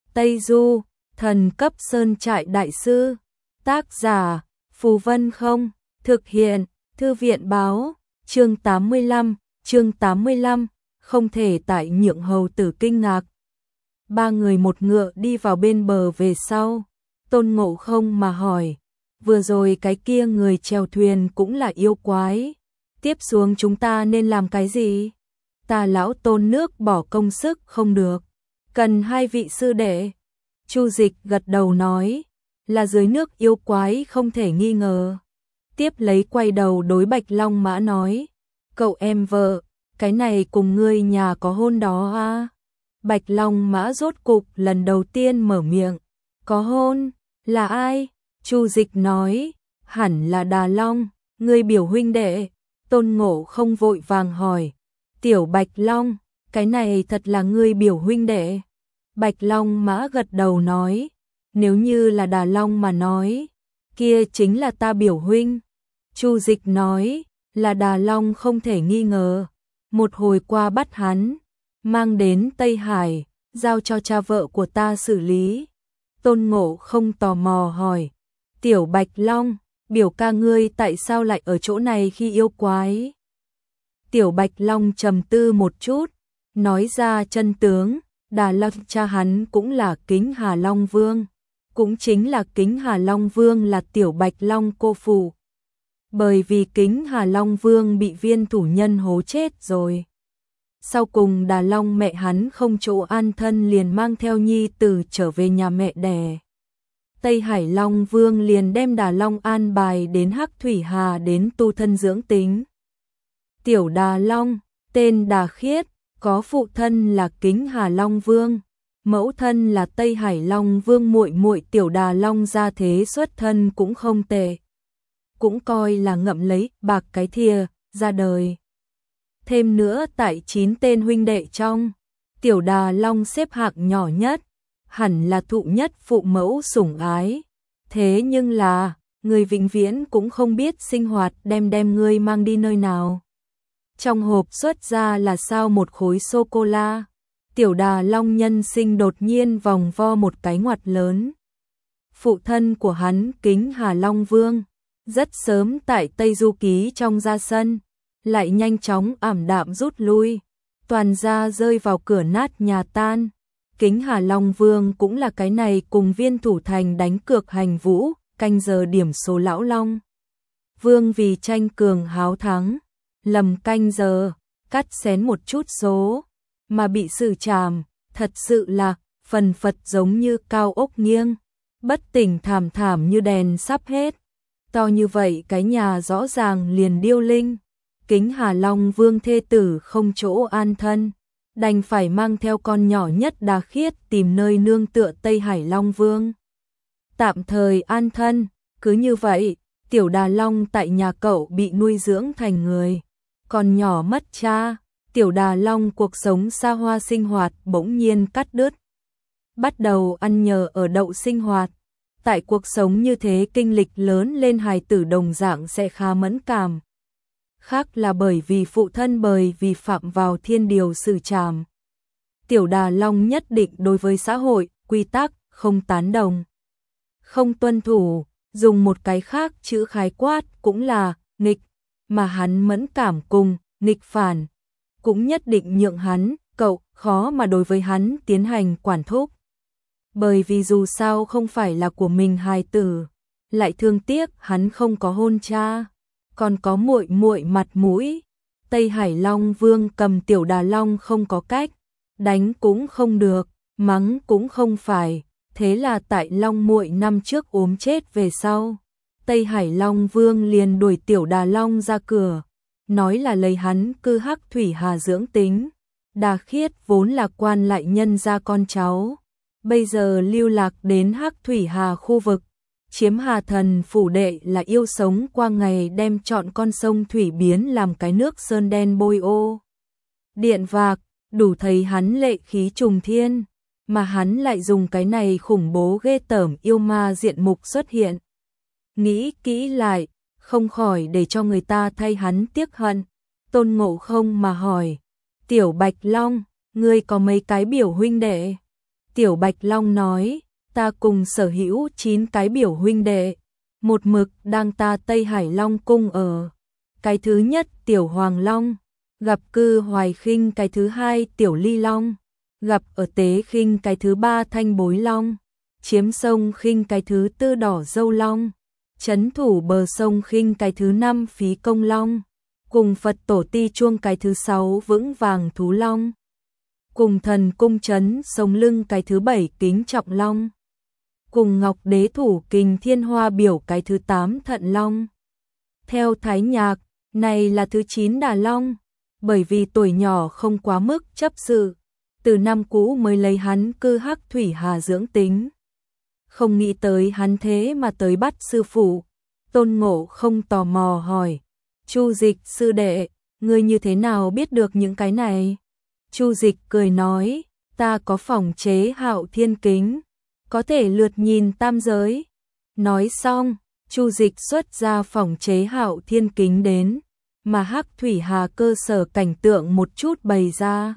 Tây Du, thần cấp sơn trại đại sư. Tác giả, Phù Vân Không. Thực hiện, Thư viện báo. Chương 85, không thể tại nhượng hầu tử kinh ngạc. Ba người một ngựa đi vào bên bờ về sau. Tôn Ngộ Không mà hỏi, vừa rồi cái kia người chèo thuyền cũng là yêu quái. Tiếp xuống chúng ta nên làm cái gì? Ta lão Tôn nước bỏ công sức không được. Cần hai vị sư đệ. Chu Dịch gật đầu nói, là dưới nước yêu quái không thể nghi ngờ. Tiếp lấy quay đầu đối Bạch Long Mã nói, cậu em vợ, cái này cùng ngươi nhà có hôn đó à? Bạch Long Mã rốt cục lần đầu tiên mở miệng, có hôn, là ai? Chu Dịch nói, hẳn là Đà Long, ngươi biểu huynh đệ. Tôn Ngộ Không vội vàng hỏi, tiểu Bạch Long, cái này thật là ngươi biểu huynh đệ? Bạch Long Mã gật đầu nói, nếu như là Đà Long mà nói, kia chính là ta biểu huynh. Chu Dịch nói, là Đà Long không thể nghi ngờ. Một hồi qua bắt hắn, mang đến Tây Hải, giao cho cha vợ của ta xử lý. Tôn Ngộ Không tò mò hỏi, tiểu Bạch Long, biểu ca ngươi tại sao lại ở chỗ này khi yêu quái? Tiểu Bạch Long trầm tư một chút, nói ra chân tướng, Đà Long cha hắn cũng là Kính Hà Long Vương, cũng chính là Kính Hà Long Vương là tiểu Bạch Long cô phụ. Bởi vì Kính Hà Long Vương bị viên thủ nhân hố chết rồi. Sau cùng Đà Long mẹ hắn không chỗ an thân liền mang theo nhi tử trở về nhà mẹ đẻ. Tây Hải Long Vương liền đem Đà Long an bài đến Hắc Thủy Hà đến tu thân dưỡng tính. Tiểu Đà Long, tên Đà Khiết, có phụ thân là Kính Hà Long Vương, mẫu thân là Tây Hải Long Vương muội muội tiểu Đà Long gia thế xuất thân cũng không tệ. Cũng coi là ngậm lấy bạc cái thìa ra đời. Thêm nữa tại 9 tên huynh đệ trong, tiểu Đà Long xếp hạng nhỏ nhất, hẳn là thụ nhất phụ mẫu sủng ái. Thế nhưng là, người vĩnh viễn cũng không biết sinh hoạt đem ngươi mang đi nơi nào. Trong hộp xuất ra là sao một khối sô-cô-la. Tiểu Đà Long nhân sinh đột nhiên vòng vo một cái ngoặt lớn. Phụ thân của hắn Kính Hà Long Vương, rất sớm tại Tây Du Ký trong ra sân, lại nhanh chóng ảm đạm rút lui, toàn gia rơi vào cửa nát nhà tan. Kính Hà Long Vương cũng là cái này cùng Viên Thủ Thành đánh cược hành vũ, canh giờ điểm số lão Long Vương vì tranh cường háo thắng, lầm canh giờ, cắt xén một chút số, mà bị xử trảm, thật sự là phần phật giống như cao ốc nghiêng, bất tỉnh thảm thảm như đèn sắp hết. To như vậy cái nhà rõ ràng liền điêu linh. Kính Hà Long Vương thê tử không chỗ an thân, đành phải mang theo con nhỏ nhất Đà Khiết tìm nơi nương tựa Tây Hải Long Vương. Tạm thời an thân, cứ như vậy, tiểu Đà Long tại nhà cậu bị nuôi dưỡng thành người. Còn nhỏ mất cha, tiểu Đà Long cuộc sống xa hoa sinh hoạt bỗng nhiên cắt đứt. Bắt đầu ăn nhờ ở đậu sinh hoạt. Tại cuộc sống như thế kinh lịch lớn lên hài tử đồng dạng sẽ khá mẫn cảm. Khác là bởi vì phụ thân bởi vì phạm vào thiên điều xử trảm. Tiểu Đà Long nhất định đối với xã hội, quy tắc, không tán đồng. Không tuân thủ, dùng một cái khác chữ khái quát cũng là nghịch, mà hắn mẫn cảm cùng nghịch phản. Cũng nhất định nhượng hắn, cậu, khó mà đối với hắn tiến hành quản thúc. Bởi vì dù sao không phải là của mình hài tử, lại thương tiếc hắn không có hôn cha, còn có muội muội mặt mũi. Tây Hải Long Vương cầm tiểu Đà Long không có cách, đánh cũng không được, mắng cũng không phải, thế là tại Long muội năm trước ốm chết về sau, Tây Hải Long Vương liền đuổi tiểu Đà Long ra cửa, nói là lấy hắn cư Hắc Thủy Hà dưỡng tính. Đà Khiết vốn là quan lại nhân gia con cháu, bây giờ lưu lạc đến Hắc Thủy Hà khu vực, chiếm Hà Thần phủ đệ là yêu sống qua ngày đem chọn con sông thủy biến làm cái nước sơn đen bôi ô. Điện vạc, đủ thấy hắn lệ khí trùng thiên, mà hắn lại dùng cái này khủng bố ghê tởm yêu ma diện mục xuất hiện. Nghĩ kỹ lại, không khỏi để cho người ta thay hắn tiếc hận. Tôn Ngộ Không mà hỏi, tiểu Bạch Long, ngươi có mấy cái biểu huynh đệ? Tiểu Bạch Long nói, ta cùng sở hữu 9 cái biểu huynh đệ, một mực đang ta Tây Hải Long cung ở. Cái thứ nhất Tiểu Hoàng Long, gặp Cư Hoài Khinh, cái thứ hai Tiểu Ly Long, gặp ở Tế Khinh, cái thứ ba Thanh Bối Long, chiếm sông Khinh, cái thứ tư Đỏ Dâu Long, trấn thủ bờ sông Khinh, cái thứ năm Phí Công Long, cùng Phật Tổ Ti Chuông, cái thứ sáu Vững Vàng Thú Long, cùng Thần Cung Trấn Sông Lưng, cái thứ bảy Kính Trọng Long, cùng Ngọc Đế Thủ Kình Thiên Hoa Biểu, cái thứ 8 Thận Long. Theo Thái Nhạc, này là thứ 9 Đà Long, bởi vì tuổi nhỏ không quá mức chấp sự, từ năm cũ mới lấy hắn Cư Hắc Thủy Hà dưỡng tính. Không nghĩ tới hắn thế mà tới bắt sư phụ. Tôn Ngộ không tò mò hỏi, Chu Dịch sư đệ, ngươi như thế nào biết được những cái này? Chu Dịch cười nói, ta có phòng chế Hạo Thiên Kính, có thể lượt nhìn tam giới. Nói xong, Chu Dịch xuất ra phòng chế Hạo Thiên Kính đến, mà Hắc Thủy Hà cơ sở cảnh tượng một chút bày ra.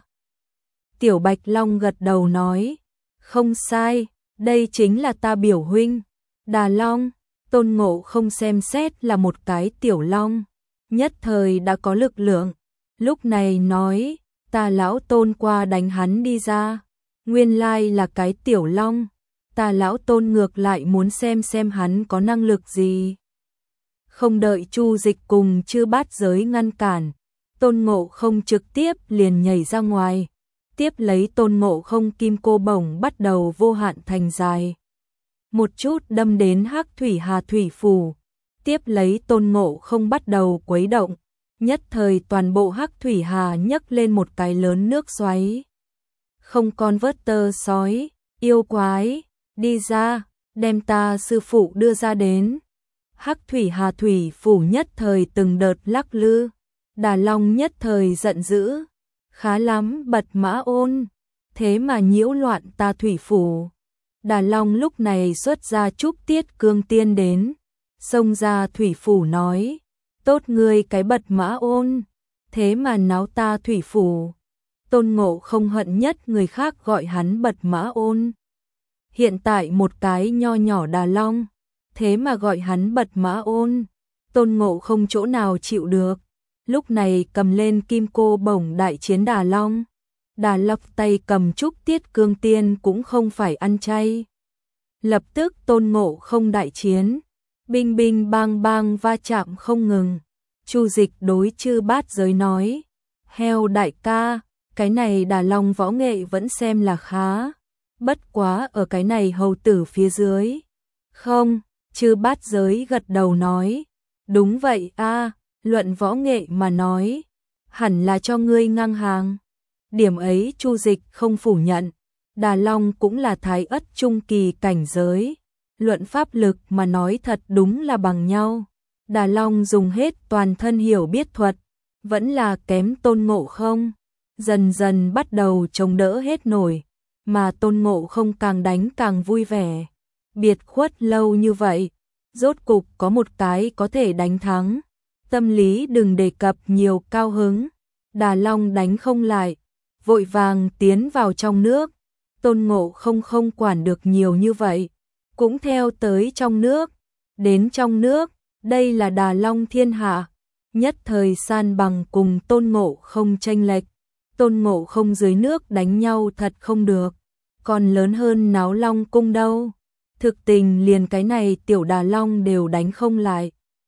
Tiểu Bạch Long gật đầu nói, không sai, đây chính là ta biểu huynh, Đà Long. Tôn Ngộ không xem xét là một cái tiểu long, nhất thời đã có lực lượng, lúc này nói, ta lão Tôn qua đánh hắn đi ra, nguyên lai là cái tiểu long, ta lão Tôn ngược lại muốn xem hắn có năng lực gì. Không đợi Chu Dịch cùng Chư Bát Giới ngăn cản, Tôn Ngộ không trực tiếp liền nhảy ra ngoài, tiếp lấy Tôn Ngộ không kim cô bổng bắt đầu vô hạn thành dài, một chút đâm đến Hắc Thủy Hà thủy phủ, tiếp lấy Tôn Ngộ không bắt đầu quấy động, nhất thời toàn bộ Hắc Thủy Hà nhấc lên một cái lớn nước xoáy. Không con vớt tơ sói, yêu quái, đi ra, đem ta sư phụ đưa ra đến. Hắc Thủy Hà thủy phủ nhất thời từng đợt lắc lư, Đà Long nhất thời giận dữ, khá lắm Bật Mã Ôn, thế mà nhiễu loạn ta thủy phủ. Đà Long lúc này xuất ra Trúc Tiết Cương Tiên đến, xông ra thủy phủ nói, tốt ngươi cái Bật Mã Ôn, thế mà náo ta thủy phủ. Tôn Ngộ không hận nhất người khác gọi hắn Bật Mã Ôn. Hiện tại một cái nho nhỏ Đà Long, thế mà gọi hắn Bật Mã Ôn, Tôn Ngộ không chỗ nào chịu được, lúc này cầm lên kim cô bổng đại chiến Đà Long. Đà Long tay cầm Trúc Tiết Cương Tiên cũng không phải ăn chay. Lập tức Tôn Ngộ không đại chiến, binh binh bang bang va chạm không ngừng. Chu Dịch đối Chư Bát Giới nói, heo đại ca, cái này Đà Long võ nghệ vẫn xem là khá, bất quá ở cái này hầu tử phía dưới. Không, Chư Bát Giới gật đầu nói, đúng vậy a, luận võ nghệ mà nói, hẳn là cho ngươi ngang hàng. Điểm ấy Chu Dịch không phủ nhận, Đà Long cũng là thái ất trung kỳ cảnh giới, luận pháp lực mà nói thật đúng là bằng nhau. Đà Long dùng hết toàn thân hiểu biết thuật, vẫn là kém Tôn Ngộ không, dần dần bắt đầu chống đỡ hết nổi, mà Tôn Ngộ không càng đánh càng vui vẻ. Biệt khuất lâu như vậy, rốt cục có một cái có thể đánh thắng, tâm lý đừng đề cập nhiều cao hứng. Đà Long đánh không lại, vội vàng tiến vào trong nước. Tôn Ngộ không không quản được nhiều như vậy, cũng theo tới trong nước. Đến trong nước, đây là Đà Long thiên hạ, nhất thời san bằng cùng Tôn Ngộ không chênh lệch. Tôn Ngộ không dưới nước đánh nhau thật không được, còn lớn hơn náo Long cung đâu. Thực tình liền cái này tiểu Đà Long đều đánh không lại.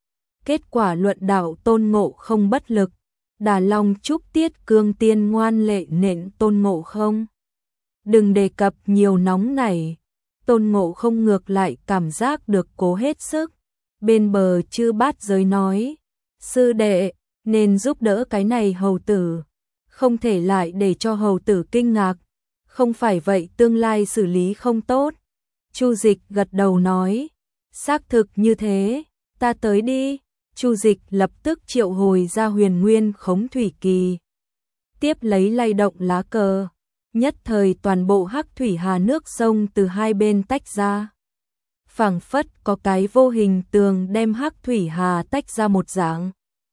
Kết quả luận đạo Tôn Ngộ không bất lực, Đà Long Trúc Tiết Cương Tiên ngoan lệ nện Tôn Ngộ không. Đừng đề cập nhiều nóng này, Tôn Ngộ không ngược lại cảm giác được cố hết sức. Bên bờ Chư Bát Giới nói, sư đệ, nên giúp đỡ cái này hầu tử, không thể lại để cho hầu tử kinh ngạc, không phải vậy tương lai xử lý không tốt. Chu Dịch gật đầu nói, xác thực như thế, ta tới đi. Chu Dịch lập tức triệu hồi ra Huyền Nguyên Khống Thủy Kỳ, tiếp lấy lay động lá cờ, nhất thời toàn bộ Hắc Thủy Hà nước sông từ hai bên tách ra. Phảng phất có cái vô hình tường đem Hắc Thủy Hà tách ra một dạng.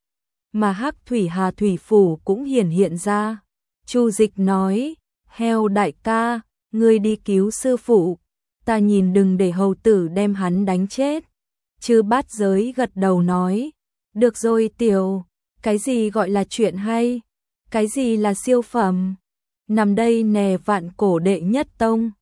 Mà Hắc Thủy Hà thủy phủ cũng hiển hiện ra. Chu Dịch nói, heo đại ca, ngươi đi cứu sư phụ, ta nhìn đừng để hầu tử đem hắn đánh chết. Chư Bát Giới gật đầu nói, được rồi tiểu, cái gì gọi là chuyện hay, cái gì là siêu phẩm, nằm đây nè vạn cổ đệ nhất tông.